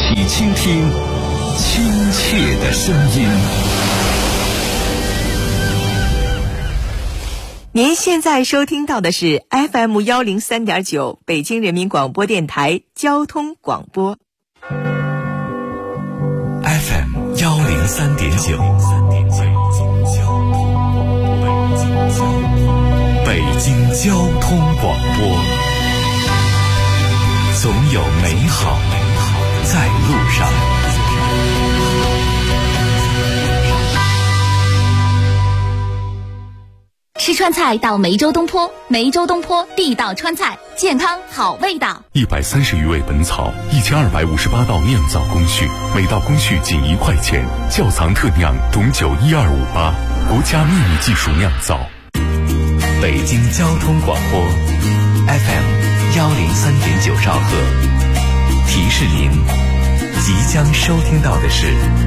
你倾听亲切的声音。 您现在收听到的是 FM 103.9北京人民广播电台交通广播。 FM 103.9，北京交通广播，总有美好在路上。 吃川菜到梅州东坡，梅州东坡地道川菜，健康好味道。 130余味本草，1258道酿造工序，每道工序仅1块钱。窖藏特酿董酒12588，国家秘密技术酿造。 北京交通广播 FM 103.9兆赫，提示您即将收听到的是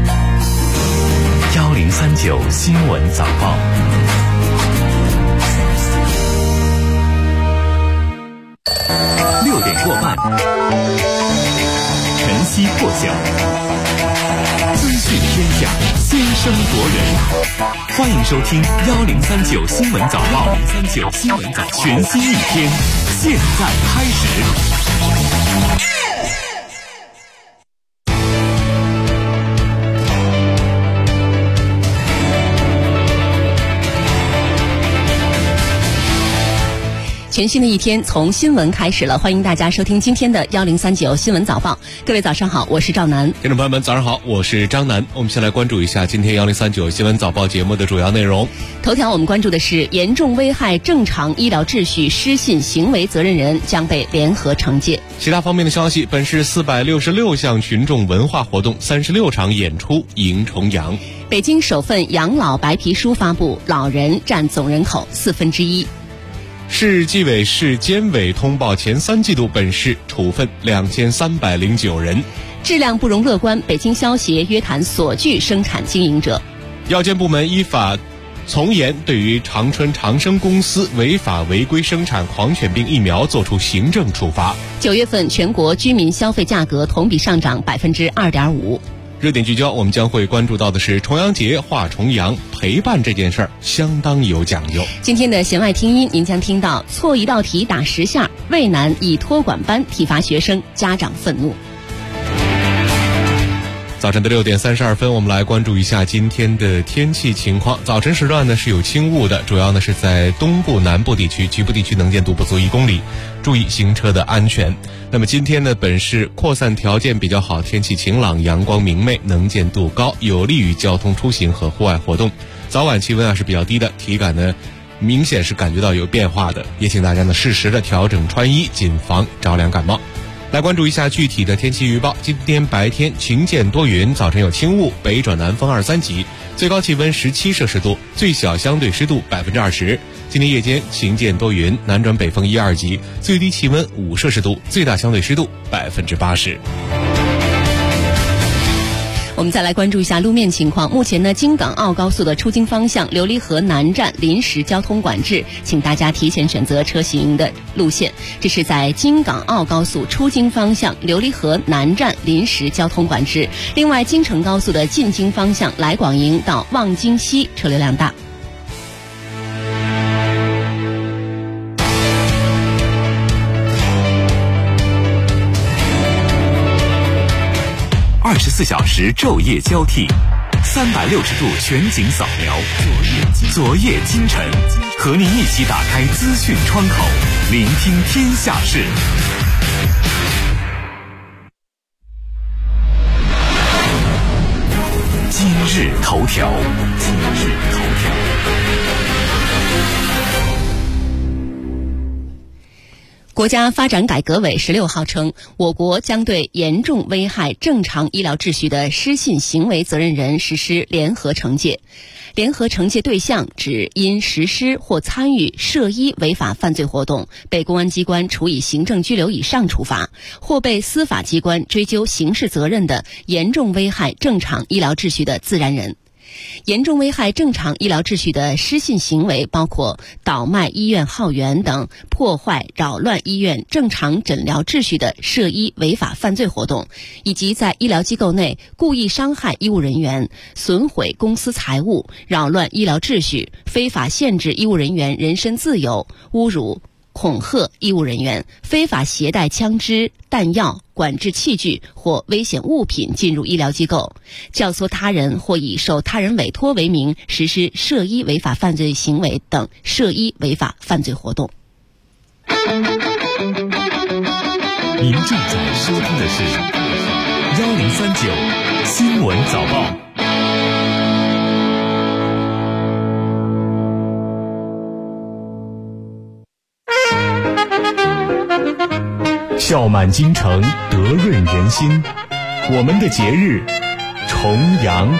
1039新闻早报。6点过半，晨曦破晓，资讯天下，先声夺人。欢迎收听1039新闻早报，1039新闻早报，全新一天，现在开始。 全新的一天从新闻开始了，欢迎大家收听今天的1039新闻早报。各位早上好，我是赵楠。 听众朋友们早上好，我是张楠。我们先来关注一下今天1039新闻早报节目的主要内容。 头条我们关注的是严重危害正常医疗秩序失信行为责任人将被联合惩戒。 其他方面的消息，本市466项群众文化活动，36场演出迎重阳。 北京首份养老白皮书发布，老人占总人口1/4。 市纪委市监委通报前3季度本市处分2309人。 质量不容乐观，北京消协约谈所具生产经营者。 药监部门依法从严对于长春长生公司违法违规生产狂犬病疫苗作出行政处罚。 9月份全国居民消费价格同比上涨2.5%。 热点聚焦，我们将会关注到的是重阳节画重阳，陪伴这件事儿相当有讲究。 今天的弦外听音，您将听到错一道题打10下，渭南以托管班体罚学生，家长愤怒。 早晨的6点32分，我们来关注一下今天的天气情况。早晨时段呢是有轻雾的，主要呢是在东部、南部地区，局部地区能见度不足1公里，注意行车的安全。那么今天呢，本市扩散条件比较好，天气晴朗，阳光明媚，能见度高，有利于交通出行和户外活动。早晚气温是比较低的，体感呢明显是感觉到有变化的，也请大家呢适时的调整穿衣，谨防着凉感冒。来关注一下具体的天气预报。今天白天晴间多云，早晨有轻雾，北转南风2、3级，最高气温17摄氏度，最小相对湿度20%。今天夜间晴间多云，南转北风1、2级，最低气温5摄氏度，最大相对湿度80%。 我们再来关注一下路面情况。目前呢，京港澳高速的出京方向琉璃河南站临时交通管制，请大家提前选择车型的路线。这是在京港澳高速出京方向琉璃河南站临时交通管制。另外，京承高速的进京方向来广营到望京西车流量大。 24小时昼夜交替，360度全景扫描，昨夜今晨，和您一起打开资讯窗口，聆听天下事。今日头条。 国家发展改革委16号称，我国将对严重危害正常医疗秩序的失信行为责任人实施联合惩戒。联合惩戒对象指因实施或参与涉医违法犯罪活动被公安机关处以行政拘留以上处罚，或被司法机关追究刑事责任的严重危害正常医疗秩序的自然人。 严重危害正常医疗秩序的失信行为包括倒卖医院号源等破坏、扰乱医院正常诊疗秩序的涉医违法犯罪活动，以及在医疗机构内故意伤害医务人员、损毁公私财物、扰乱医疗秩序、非法限制医务人员人身自由、侮辱、恐吓医务人员、非法携带枪支、弹药、管制器具或危险物品进入医疗机构，教唆他人或以受他人委托为名实施涉医违法犯罪行为等涉医违法犯罪活动。 您正在收听的是1039新闻早报。笑满京城，德润人心。我们的节日，重阳。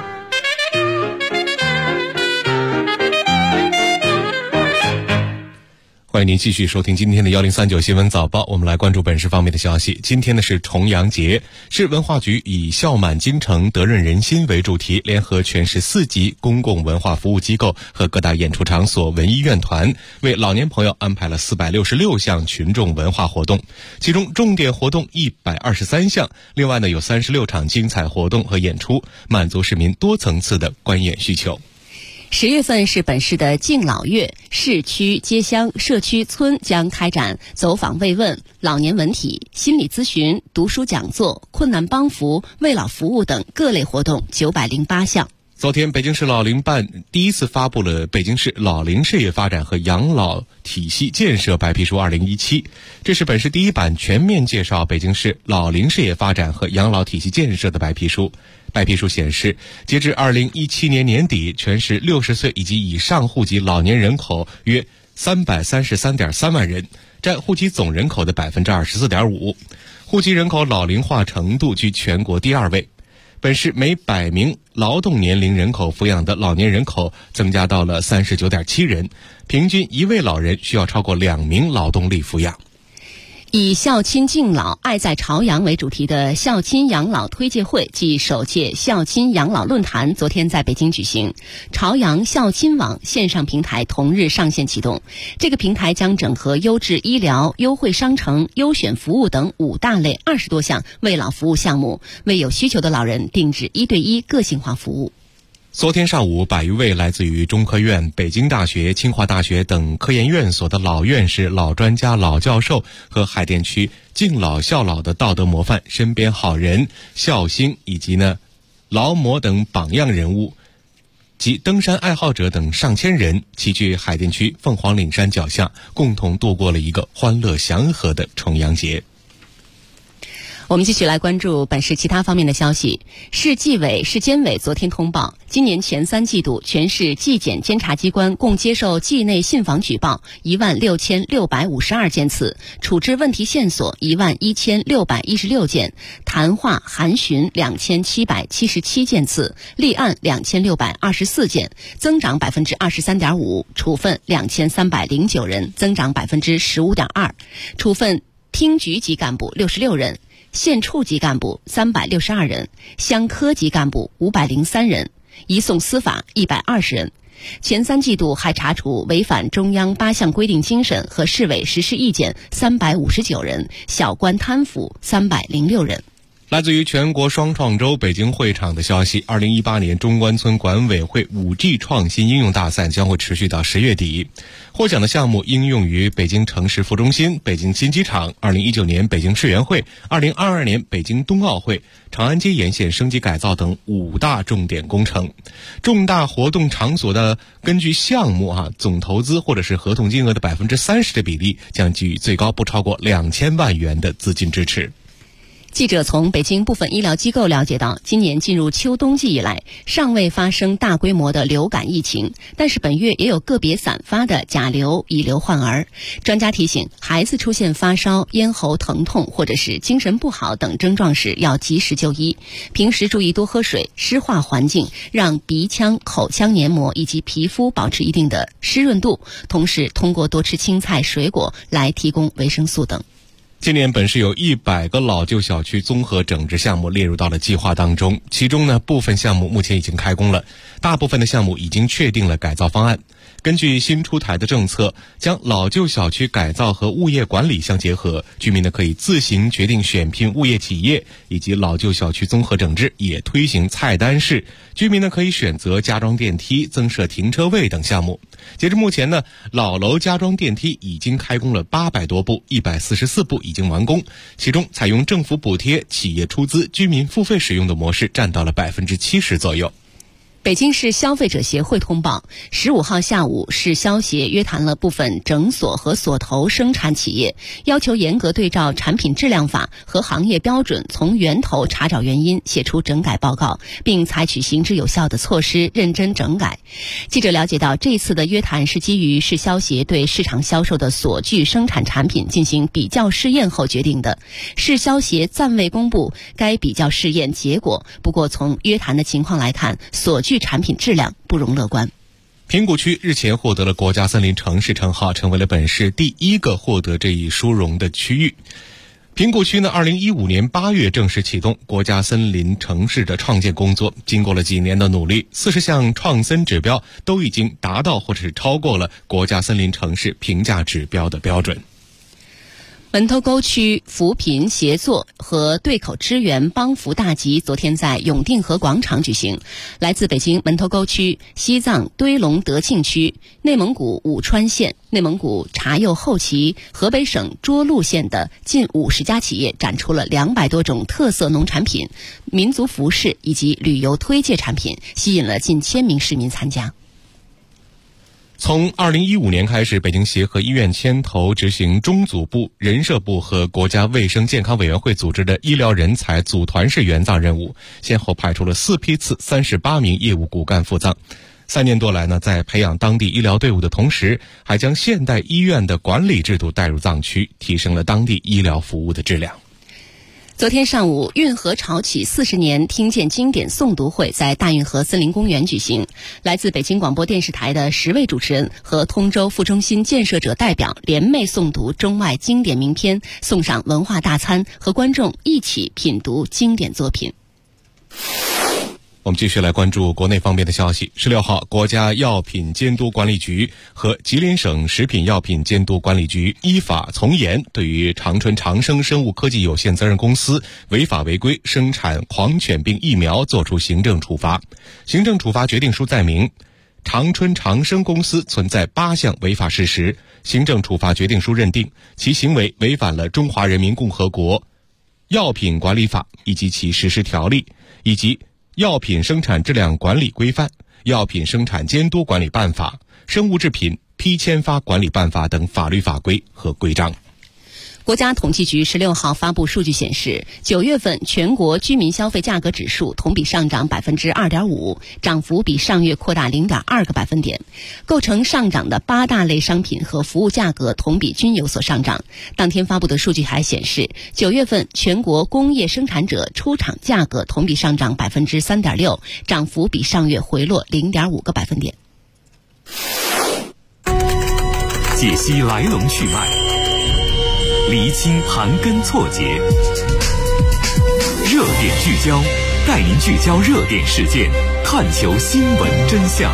欢迎您继续收听今天的1039新闻早报，我们来关注本市方面的消息。今天呢是重阳节，市文化局以笑满京城德润人心为主题，联合全市4级公共文化服务机构和各大演出场所、文艺院团，为老年朋友安排了466项群众文化活动，其中重点活动123项，另外呢有36场精彩活动和演出，满足市民多层次的观演需求。 10月份是本市的敬老月，市区、街乡、社区、村将开展走访慰问、老年文体、心理咨询、读书讲座、困难帮扶、慰老服务等各类活动908项。 昨天，北京市老龄办第一次发布了《北京市老龄事业发展和养老体系建设白皮书2017》，这是本市第一版全面介绍北京市老龄事业发展和养老体系建设的白皮书。白皮书显示，截至2017年年底，全市60岁以及以上户籍老年人口约333.3万人，占户籍总人口的24.5%，户籍人口老龄化程度居全国第2位。本市每100名劳动年龄人口抚养的老年人口增加到了39.7人，平均1位老人需要超过2名劳动力抚养。 以孝亲敬老、爱在朝阳为主题的孝亲养老推介会暨首届孝亲养老论坛昨天在北京举行，朝阳孝亲网线上平台同日上线启动。这个平台将整合优质医疗、优惠商城、优选服务等5大类20多项慰老服务项目，为有需求的老人定制1对1个性化服务。 昨天上午，100余位来自于中科院、北京大学、清华大学等科研院所的老院士、老专家、老教授和海淀区敬老孝老的道德模范、身边好人、孝星以及劳模等榜样人物及登山爱好者等上千人齐聚海淀区凤凰岭山脚下，共同度过了一个欢乐祥和的重阳节。 我们继续来关注本市其他方面的消息。市纪委、市监委昨天通报，今年前3季度全市纪检监察机关共接受纪内信访举报16652件次，处置问题线索11616件，谈话函询2777件次，立案2624件，增长23.5%，处分2309人，增长15.2%，处分厅局级干部66人。县处级干部362人，乡科级干部503人，移送司法120人。前3季度还查处违反中央8项规定精神和市委实施意见359人，小官贪腐306人。 来自于全国双创周北京会场的消息，2018年中关村管委会 5G 创新应用大赛将会持续到10月底。获奖的项目应用于北京城市副中心、北京新机场、2019年北京世园会、2022年北京冬奥会、长安街沿线升级改造等5大重点工程。重大活动场所的根据项目总投资或者是合同金额的30%的比例，将给予最高不超过2000万元的资金支持。 记者从北京部分医疗机构了解到，今年进入秋冬季以来，尚未发生大规模的流感疫情，但是本月也有个别散发的甲流、乙流患儿。专家提醒，孩子出现发烧、咽喉疼痛或者是精神不好等症状时，要及时就医。平时注意多喝水，湿化环境，让鼻腔、口腔黏膜以及皮肤保持一定的湿润度，同时通过多吃青菜、水果来提供维生素等。 今年本市有100个老旧小区综合整治项目列入到了计划当中，其中呢部分项目目前已经开工了，大部分的项目已经确定了改造方案。根据新出台的政策，将老旧小区改造和物业管理相结合，居民呢可以自行决定选聘物业企业，以及老旧小区综合整治也推行菜单式，居民呢可以选择加装电梯、增设停车位等项目。截至目前呢，老楼加装电梯已经开工了800多部，144部已经完工，其中采用政府补贴、企业出资、居民付费使用的模式占到了70%左右。 北京市消费者协会通报，15号下午，市消协约谈了部分诊所和锁头生产企业，要求严格对照产品质量法和行业标准，从源头查找原因，写出整改报告，并采取行之有效的措施，认真整改。记者了解到，这次的约谈是基于市消协对市场销售的锁具生产产品进行比较试验后决定的。市消协暂未公布该比较试验结果，不过从约谈的情况来看，锁具产品质量不容乐观。 平谷区日前获得了国家森林城市称号，成为了本市第1个获得这一殊荣的区域。平谷区呢，2015年8月正式启动国家森林城市的创建工作，经过了几年的努力，40项创森指标都已经达到或者是超过了国家森林城市评价指标的标准。 门头沟区扶贫协作和对口支援帮扶大集昨天在永定河广场举行，来自北京门头沟区、西藏堆龙德庆区、内蒙古武川县、内蒙古察右后旗、河北省涿鹿县的近50家企业展出了200多种特色农产品、民族服饰以及旅游推介产品，吸引了近1000名市民参加。 从2015年开始，北京协和医院牵头执行中组部、人社部和国家卫生健康委员会组织的医疗人才组团式援藏任务，先后派出了4批次38名业务骨干赴藏。3年多来呢，在培养当地医疗队伍的同时，还将现代医院的管理制度带入藏区，提升了当地医疗服务的质量。 昨天上午，运河潮起40年听见经典诵读会在大运河森林公园举行。来自北京广播电视台的10位主持人和通州副中心建设者代表联袂诵读中外经典名篇，送上文化大餐，和观众一起品读经典作品。 我们继续来关注国内方面的消息。16号，国家药品监督管理局和吉林省食品药品监督管理局依法从严对于长春长生生物科技有限责任公司违法违规生产狂犬病疫苗作出行政处罚。行政处罚决定书载明，长春长生公司存在8项违法事实。行政处罚决定书认定其行为违反了中华人民共和国药品管理法以及其实施条例，以及药品生产质量管理规范、药品生产监督管理办法、生物制品批签发管理办法等法律法规和规章。 国家统计局16号发布数据显示，9月份全国居民消费价格指数同比上涨 2.5%， 涨幅比上月扩大 0.2个百分点。构成上涨的8大类商品和服务价格同比均有所上涨。当天发布的数据还显示，9月份全国工业生产者出厂价格同比上涨 3.6%， 涨幅比上月回落 0.5个百分点。 解析来龙去脉，厘清盘根错节，热点聚焦，带您聚焦热点事件，探求新闻真相。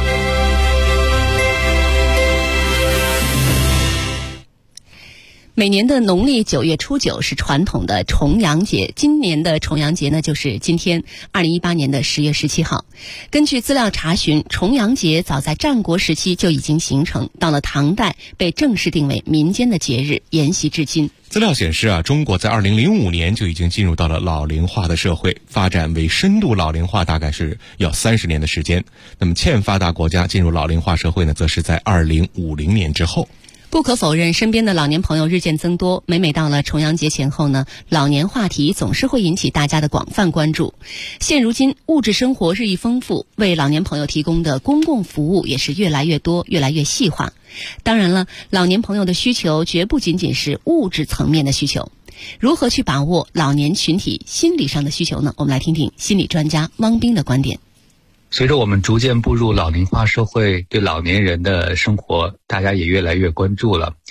每年的农历9月初9是传统的重阳节，今年的重阳节呢就是今天2018年的10月17号。根据资料查询，重阳节早在战国时期就已经形成，到了唐代被正式定为民间的节日，沿袭至今。 资料显示中国在2005年就已经进入到了老龄化的社会，发展为深度老龄化大概是要30年的时间。那么欠发达国家进入老龄化社会呢，则是在2050年之后。 不可否认，身边的老年朋友日渐增多，每到了重阳节前后呢，老年话题总是会引起大家的广泛关注。现如今物质生活日益丰富，为老年朋友提供的公共服务也是越来越多，越来越细化。当然了，老年朋友的需求绝不仅仅是物质层面的需求。如何去把握老年群体心理上的需求呢？我们来听听心理专家汪斌的观点。 随着我们逐渐步入老龄化社会，对老年人的生活大家也越来越关注了。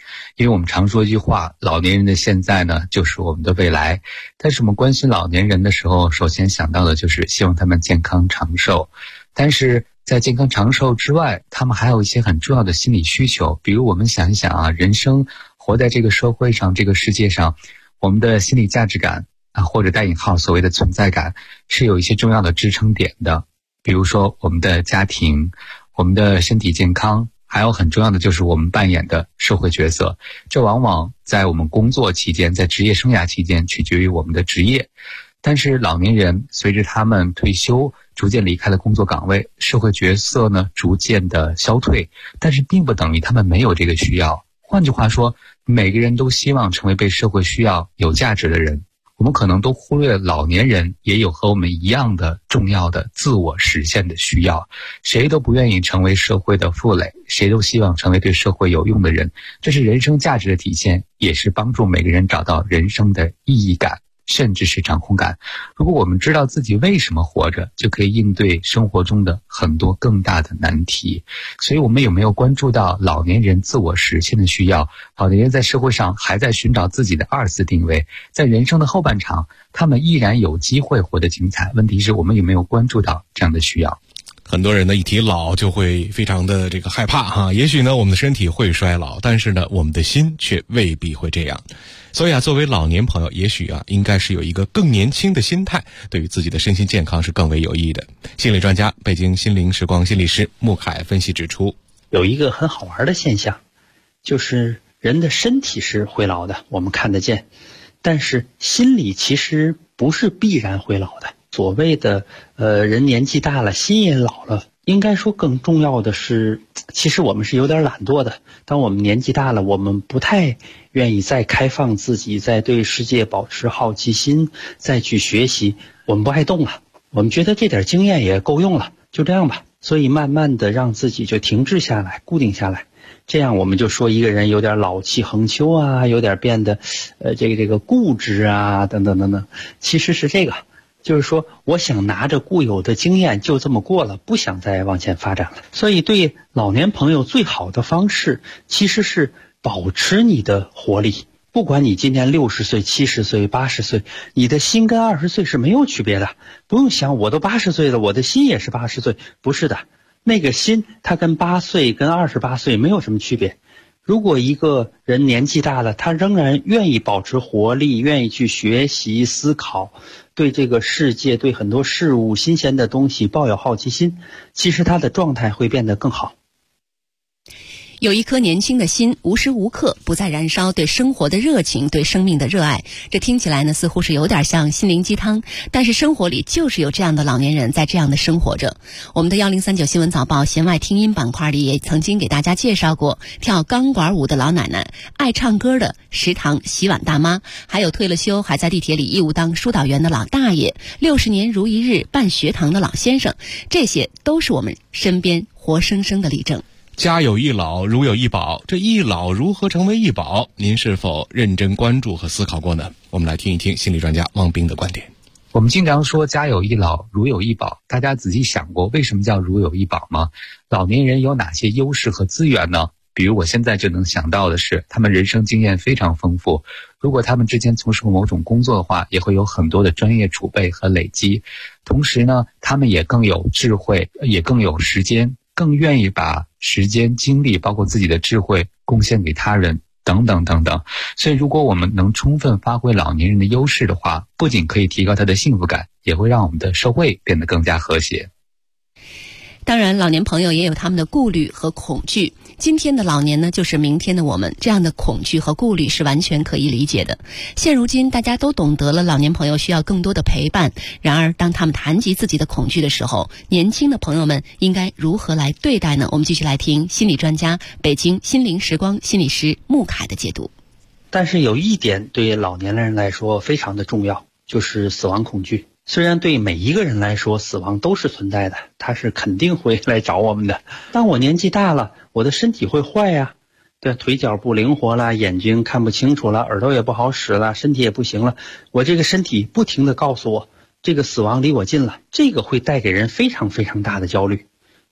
因为我们常说一句话，老年人的现在呢，就是我们的未来。但是我们关心老年人的时候，首先想到的就是希望他们健康长寿。但是在健康长寿之外，他们还有一些很重要的心理需求。比如我们想一想啊，人生活在这个社会上，这个世界上，我们的心理价值感啊，或者带引号所谓的存在感，是有一些重要的支撑点的。比如说我们的家庭，我们的身体健康，还有很重要的就是我们扮演的社会角色。这往往在我们工作期间，在职业生涯期间取决于我们的职业。但是老年人随着他们退休，逐渐离开了工作岗位，社会角色呢逐渐的消退，但是并不等于他们没有这个需要。换句话说，每个人都希望成为被社会需要、有价值的人。我们可能都忽略了老年人也有和我们一样的重要的自我实现的需要。谁都不愿意成为社会的负累，谁都希望成为对社会有用的人。这是人生价值的体现，也是帮助每个人找到人生的意义感，甚至是掌控感。如果我们知道自己为什么活着，就可以应对生活中的很多更大的难题。所以我们有没有关注到老年人自我实现的需要？老年人在社会上还在寻找自己的二次定位，在人生的后半场，他们依然有机会活得精彩。问题是我们有没有关注到这样的需要？ 很多人呢一提老就会非常的害怕哈。也许呢我们的身体会衰老，但是呢我们的心却未必会这样。所以啊，作为老年朋友，也许啊应该是有一个更年轻的心态，对于自己的身心健康是更为有益的。心理专家、北京心灵时光心理师穆凯分析指出， 有一个很好玩的现象，就是人的身体是会老的，我们看得见，但是心理其实不是必然会老的。所谓的人年纪大了，心也老了，应该说更重要的是，其实我们是有点懒惰的。当我们年纪大了，我们不太愿意再开放自己，再对世界保持好奇心，再去学习。我们不爱动了，我们觉得这点经验也够用了，就这样吧。所以慢慢的让自己就停滞下来，固定下来。这样我们就说一个人有点老气横秋啊，有点变得这个固执啊，等等等等。其实是这个，就是说我想拿着固有的经验就这么过了，不想再往前发展了。所以对老年朋友最好的方式其实是保持你的活力。不管你今年60岁、70岁、80岁，你的心跟20岁是没有区别的。不用想我都80岁了，我的心也是80岁，不是的。那个心它跟8岁跟28岁没有什么区别。如果一个人年纪大了，他仍然愿意保持活力，愿意去学习思考，对这个世界，对很多事物新鲜的东西抱有好奇心，其实他的状态会变得更好。 有一颗年轻的心，无时无刻不在燃烧对生活的热情，对生命的热爱。这听起来呢，似乎是有点像心灵鸡汤，但是生活里就是有这样的老年人在这样的生活着。我们的1039新闻早报弦外听音板块里也曾经给大家介绍过跳钢管舞的老奶奶，爱唱歌的食堂洗碗大妈，还有退了休还在地铁里义务当疏导员的老大爷，60年如一日办学堂的老先生，这些都是我们身边活生生的例证。 家有一老如有一宝，这一老如何成为一宝？您是否认真关注和思考过呢？我们来听一听心理专家汪斌的观点。 我们经常说家有一老如有一宝，大家仔细想过为什么叫如有一宝吗？老年人有哪些优势和资源呢？比如我现在就能想到的是，他们人生经验非常丰富，如果他们之前从事过某种工作的话，也会有很多的专业储备和累积。同时呢，他们也更有智慧，也更有时间，更愿意把时间、精力，包括自己的智慧贡献给他人，等等等等。所以如果我们能充分发挥老年人的优势的话，不仅可以提高他的幸福感，也会让我们的社会变得更加和谐。 当然，老年朋友也有他们的顾虑和恐惧。今天的老年呢，就是明天的我们，这样的恐惧和顾虑是完全可以理解的。现如今大家都懂得了老年朋友需要更多的陪伴，然而当他们谈及自己的恐惧的时候，年轻的朋友们应该如何来对待呢？我们继续来听心理专家、北京心灵时光心理师穆凯的解读。 但是有一点对老年人来说非常的重要，就是死亡恐惧。虽然对每一个人来说死亡都是存在的，它是肯定会来找我们的。当我年纪大了，我的身体会坏呀，对，腿脚不灵活了，眼睛看不清楚了，耳朵也不好使了，身体也不行了，我这个身体不停地告诉我这个死亡离我近了，这个会带给人非常非常大的焦虑。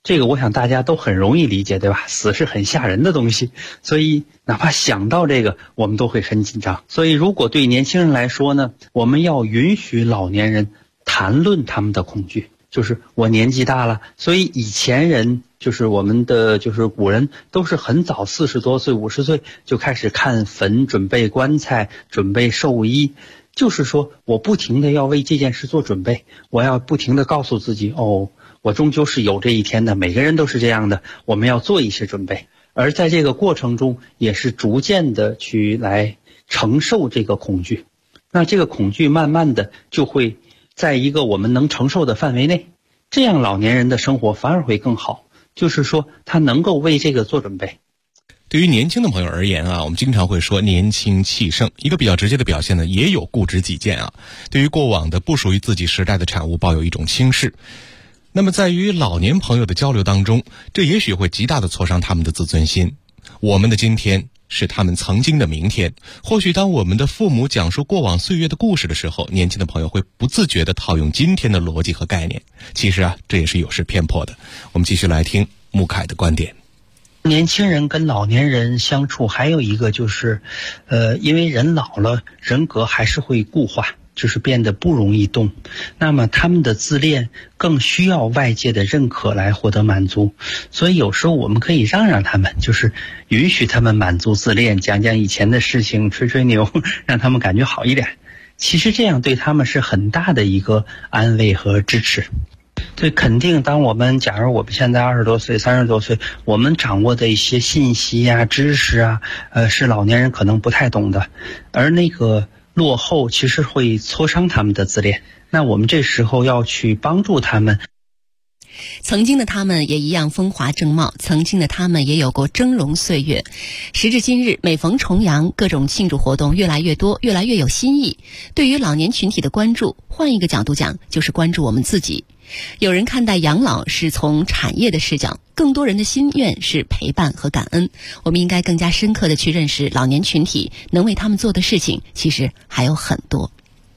这个我想大家都很容易理解，对吧？死是很吓人的东西，所以哪怕想到这个，我们都会很紧张。所以如果对年轻人来说呢，我们要允许老年人谈论他们的恐惧。就是我年纪大了，所以以前人就是我们的就是古人都是很早40多岁50岁就开始看坟，准备棺材，准备寿衣，就是说我不停的要为这件事做准备，我要不停的告诉自己，我终究是有这一天的，每个人都是这样的，我们要做一些准备。而在这个过程中也是逐渐的去来承受这个恐惧，那这个恐惧慢慢的就会在一个我们能承受的范围内，这样老年人的生活反而会更好，就是说他能够为这个做准备。 对于年轻的朋友而言啊，我们经常会说年轻气盛，一个比较直接的表现呢，也有固执己见啊，对于过往的不属于自己时代的产物抱有一种轻视。那么在与老年朋友的交流当中，这也许会极大的挫伤他们的自尊心。我们的今天是他们曾经的明天，或许当我们的父母讲述过往岁月的故事的时候，年轻的朋友会不自觉地套用今天的逻辑和概念。其实啊，这也是有失偏颇的。我们继续来听穆凯的观点。 年轻人跟老年人相处还有一个就是，因为人老了，人格还是会固化，就是变得不容易动，那么他们的自恋更需要外界的认可来获得满足，所以有时候我们可以让让他们，就是允许他们满足自恋，讲讲以前的事情，吹吹牛，让他们感觉好一点。其实这样对他们是很大的一个安慰和支持。对，肯定当我们假如我们现在20多岁30多岁，我们掌握的一些信息啊知识啊，是老年人可能不太懂的，而那个落后其实会挫伤他们的自恋，那我们这时候要去帮助他们。 曾经的他们也一样风华正茂，曾经的他们也有过峥嵘岁月。时至今日，每逢重阳，各种庆祝活动越来越多，越来越有新意。对于老年群体的关注，换一个角度讲，就是关注我们自己。有人看待养老是从产业的视角，更多人的心愿是陪伴和感恩。我们应该更加深刻地去认识老年群体，能为他们做的事情其实还有很多。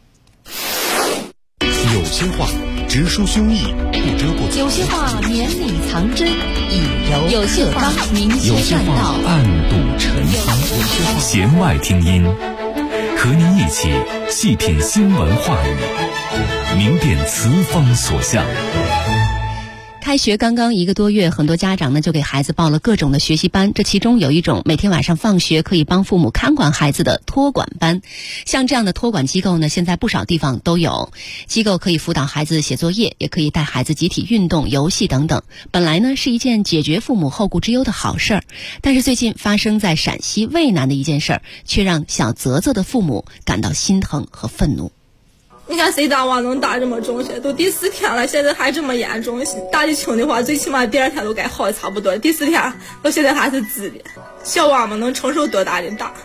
有些话直抒胸臆，不遮不藏； 有些话绵里藏针，以柔有些话明有些显感到话暗度陈仓。弦外听音，和您一起细品新闻话语，明辨词方所向。 开学刚刚1个多月，很多家长呢就给孩子报了各种的学习班，这其中有一种每天晚上放学可以帮父母看管孩子的托管班。像这样的托管机构呢，现在不少地方都有，机构可以辅导孩子写作业，也可以带孩子集体运动、游戏等等。本来呢是一件解决父母后顾之忧的好事儿，但是最近发生在陕西渭南的一件事儿，却让小泽泽的父母感到心疼和愤怒。 你看谁家娃能打这么重些？都第4天了，现在还这么严重。打得轻的话，最起码第2天都该好的差不多。第4天到现在还是紫的，小娃们能承受多大的打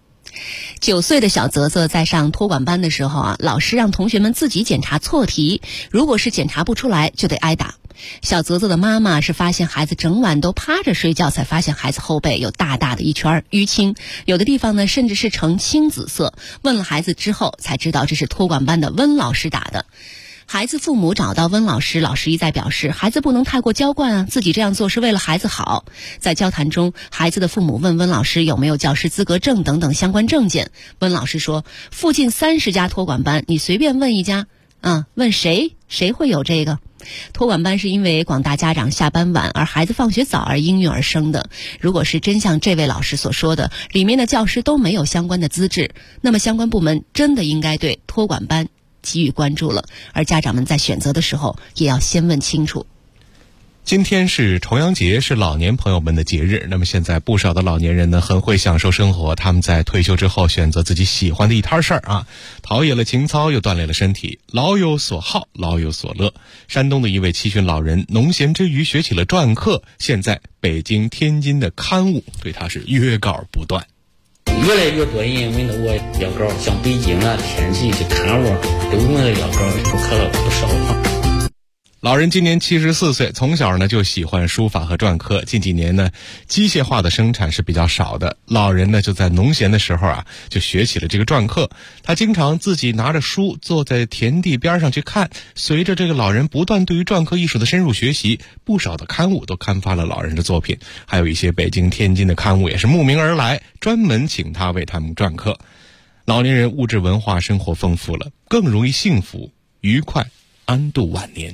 ？9岁的小泽泽在上托管班的时候啊，老师让同学们自己检查错题，如果是检查不出来就得挨打。小泽泽的妈妈是发现孩子整晚都趴着睡觉，才发现孩子后背有大大的一圈淤青，有的地方呢甚至是呈青紫色。问了孩子之后才知道这是托管班的温老师打的。孩子父母找到温老师，老师一再表示孩子不能太过娇惯啊，自己这样做是为了孩子好。在交谈中，孩子的父母问温老师有没有教师资格证等等相关证件。温老师说，附近30家托管班，你随便问一家问谁会有这个。托管班是因为广大家长下班晚而孩子放学早而应运而生的。如果是真像这位老师所说的，里面的教师都没有相关的资质，那么相关部门真的应该对托管班给予关注了，而家长们在选择的时候也要先问清楚。 今天是重阳节，是老年朋友们的节日。那么现在不少的老年人呢，很会享受生活，他们在退休之后选择自己喜欢的一摊事儿啊，陶冶了情操，又锻炼了身体，老有所好，老有所乐。山东的一位七旬老人，农闲之余学起了篆刻，现在北京、天津的刊物对他是约稿不断。 越来越多人问我要稿，像北京啊、天津这刊物都问了要稿，我刻了不少。 老人今年74岁，从小呢就喜欢书法和篆刻。近几年呢，机械化的生产是比较少的，老人呢就在农闲的时候啊，就学起了这个篆刻。他经常自己拿着书坐在田地边上去看。随着这个老人不断对于篆刻艺术的深入学习，不少的刊物都刊发了老人的作品，还有一些北京、天津的刊物也是慕名而来，专门请他为他们篆刻。老年人物质文化生活丰富了，更容易幸福、愉快、安度晚年。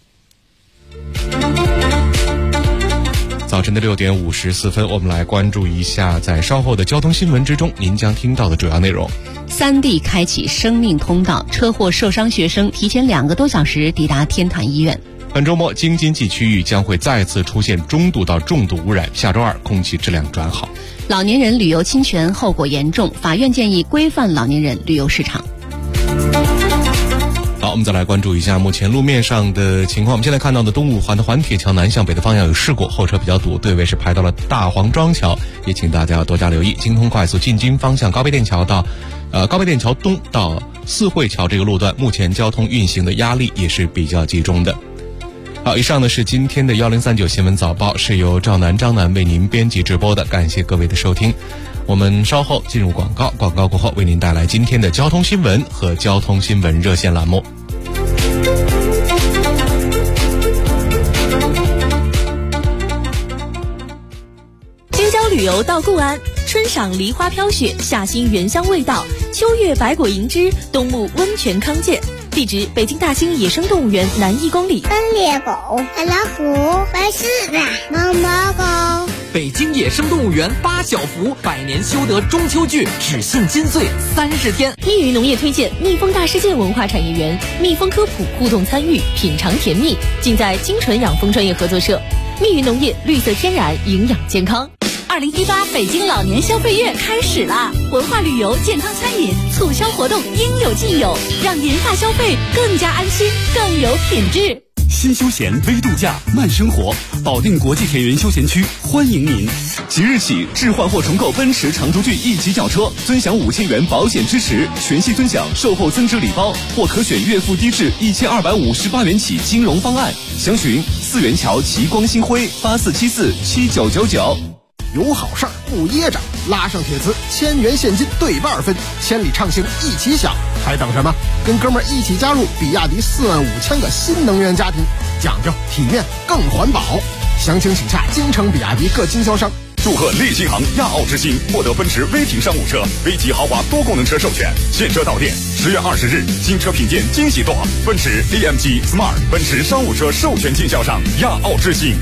早晨的6点54分，我们来关注一下在稍后的交通新闻之中您将听到的主要内容。 3D 开启生命通道，车祸受伤学生提前2个多小时抵达天坛医院。 本周末京津冀区域将会再次出现中度到重度污染，下周2空气质量转好。 老年人旅游侵权后果严重，法院建议规范老年人旅游市场。 好，我们再来关注一下目前路面上的情况。我们现在看到的东五环的环铁桥南向北的方向有事故，后车比较堵，队尾是排到了大黄庄桥，也请大家要多加留意。京通快速进京方向高碑店桥到高碑店桥东到四惠桥这个路段，目前交通运行的压力也是比较集中的。好，以上呢是今天的1039新闻早报，是由张楠为您编辑直播的，感谢各位的收听。我们稍后进入广告，广告过后为您带来今天的交通新闻和交通新闻热线栏目。 京郊旅游到固安，春赏梨花飘雪，夏欣原香味道，秋月百果盈枝，冬沐温泉康健。地址：北京大兴野生动物园南1公里。 斑鬣狗、白老虎、白狮子、毛毛狗。 北京野生动物园8小福，100年修得中秋剧，只信金穗30天。 密云农业推荐蜜蜂大世界文化产业园，蜜蜂科普互动参与，品尝甜蜜，尽在精纯养蜂专业合作社。密云农业，绿色天然，营养健康。2018北京老年消费月开始啦！文化旅游、健康餐饮促销活动应有尽有，让银发消费更加安心，更有品质。 新休闲微度假慢生活，保定国际田园休闲区欢迎您。即日起置换或重购奔驰长途骏1级轿车，尊享5000元保险支持，全系尊享售后增值礼包，或可选月付低至1258元起金融方案。详询4元桥齐光星辉84747999。 有好事儿不噎着，拉上帖子，1000元现金对半分，千里畅行一起享，还等什么？跟哥们儿一起加入比亚迪45000个新能源家庭，讲究体面更环保。详情请洽京城比亚迪各经销商。 祝贺利新行亚奥之星获得奔驰威霆商务车、V级豪华多功能车授权，现车到店。10月20日，新车品鉴惊喜多，奔驰 AMG Smart 奔驰商务车授权经销商亚奥之星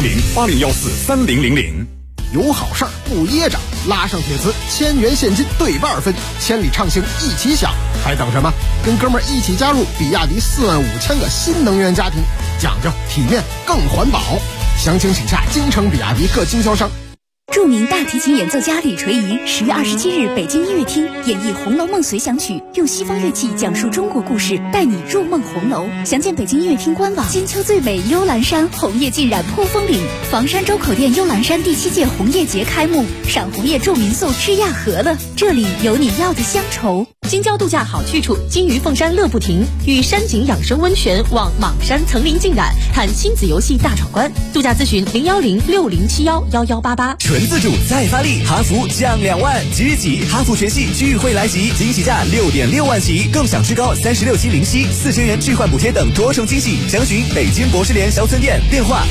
，010-8014-3000。 有好事儿不噎着，拉上帖子，1000元现金对半分，千里畅行一起享，还等什么？跟哥们儿一起加入比亚迪45000个新能源家庭，讲究体面更环保。详情请洽京城比亚迪各经销商。 著名大提琴演奏家李垂仪10月27日北京音乐厅演绎《红楼梦随想曲》，用西方乐器讲述中国故事，带你入梦红楼。详见北京音乐厅官网。金秋最美幽兰山，红叶浸染扑风岭。房山周口店幽兰山第7届红叶节开幕，赏红叶住民宿吃亚和了，这里有你要的乡愁。 京郊度假好去处，金鱼凤山乐不停，与山景养生温泉望莽山层林尽染，看亲子游戏大闯关。度假咨询01060711188。 纯自主再发力，哈弗降2万，即日起哈弗全系聚会来袭，惊喜价6.6万起，更享至高36期零息，4000元置换补贴等多重惊喜。详询北京博士联小村店，电话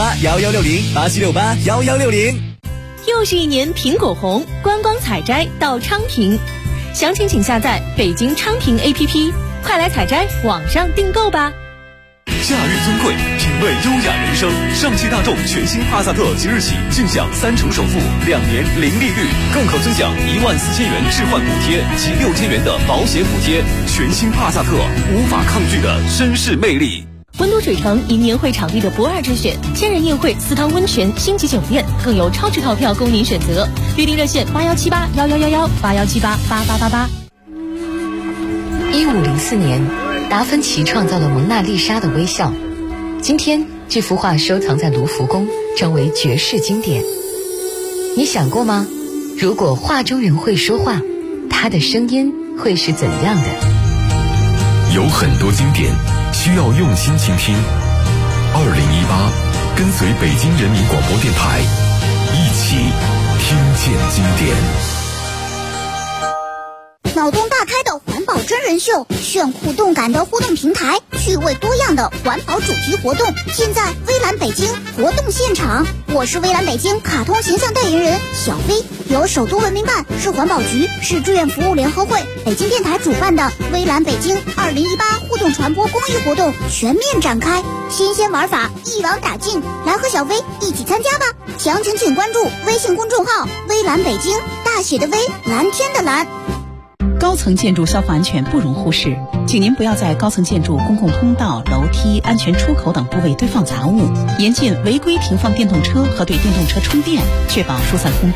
87681160，87681160。 又是一年苹果红，观光采摘到昌平，详情请下载北京昌平 APP， 快来采摘，网上订购吧。 驾驭尊贵，品味优雅人生。上汽大众全新帕萨特即日起尽享3成首付，2年零利率，更可尊享14000元置换补贴及6000元的保险补贴。全新帕萨特，无法抗拒的绅士魅力。 温都水城迎年会场地的不二之选，千人宴会、4汤温泉、星级酒店，更有超值套票供您选择。预订热线81781111，8178888888。 1504年，达芬奇创造了蒙娜丽莎的微笑。今天，这幅画收藏在卢浮宫，成为绝世经典。你想过吗？如果画中人会说话，他的声音会是怎样的？ 有很多经典需要用心倾听， 跟随北京人民广播电台，一起听见经典。 脑洞大开的环保真人秀，炫酷动感的互动平台，趣味多样的环保主题活动，尽在微蓝北京活动现场。我是微蓝北京卡通形象代言人小飞，由首都文明办、市环保局、市志愿服务联合会、北京电台主办的微蓝北京2018互动传播公益活动全面展开，新鲜玩法一网打尽，来和小飞一起参加吧！详情请关注微信公众号微蓝北京，大写的微，蓝天的蓝。 高层建筑消防安全不容忽视，请您不要在高层建筑公共通道、楼梯、安全出口等部位堆放杂物，严禁违规停放电动车和对电动车充电，确保疏散通道。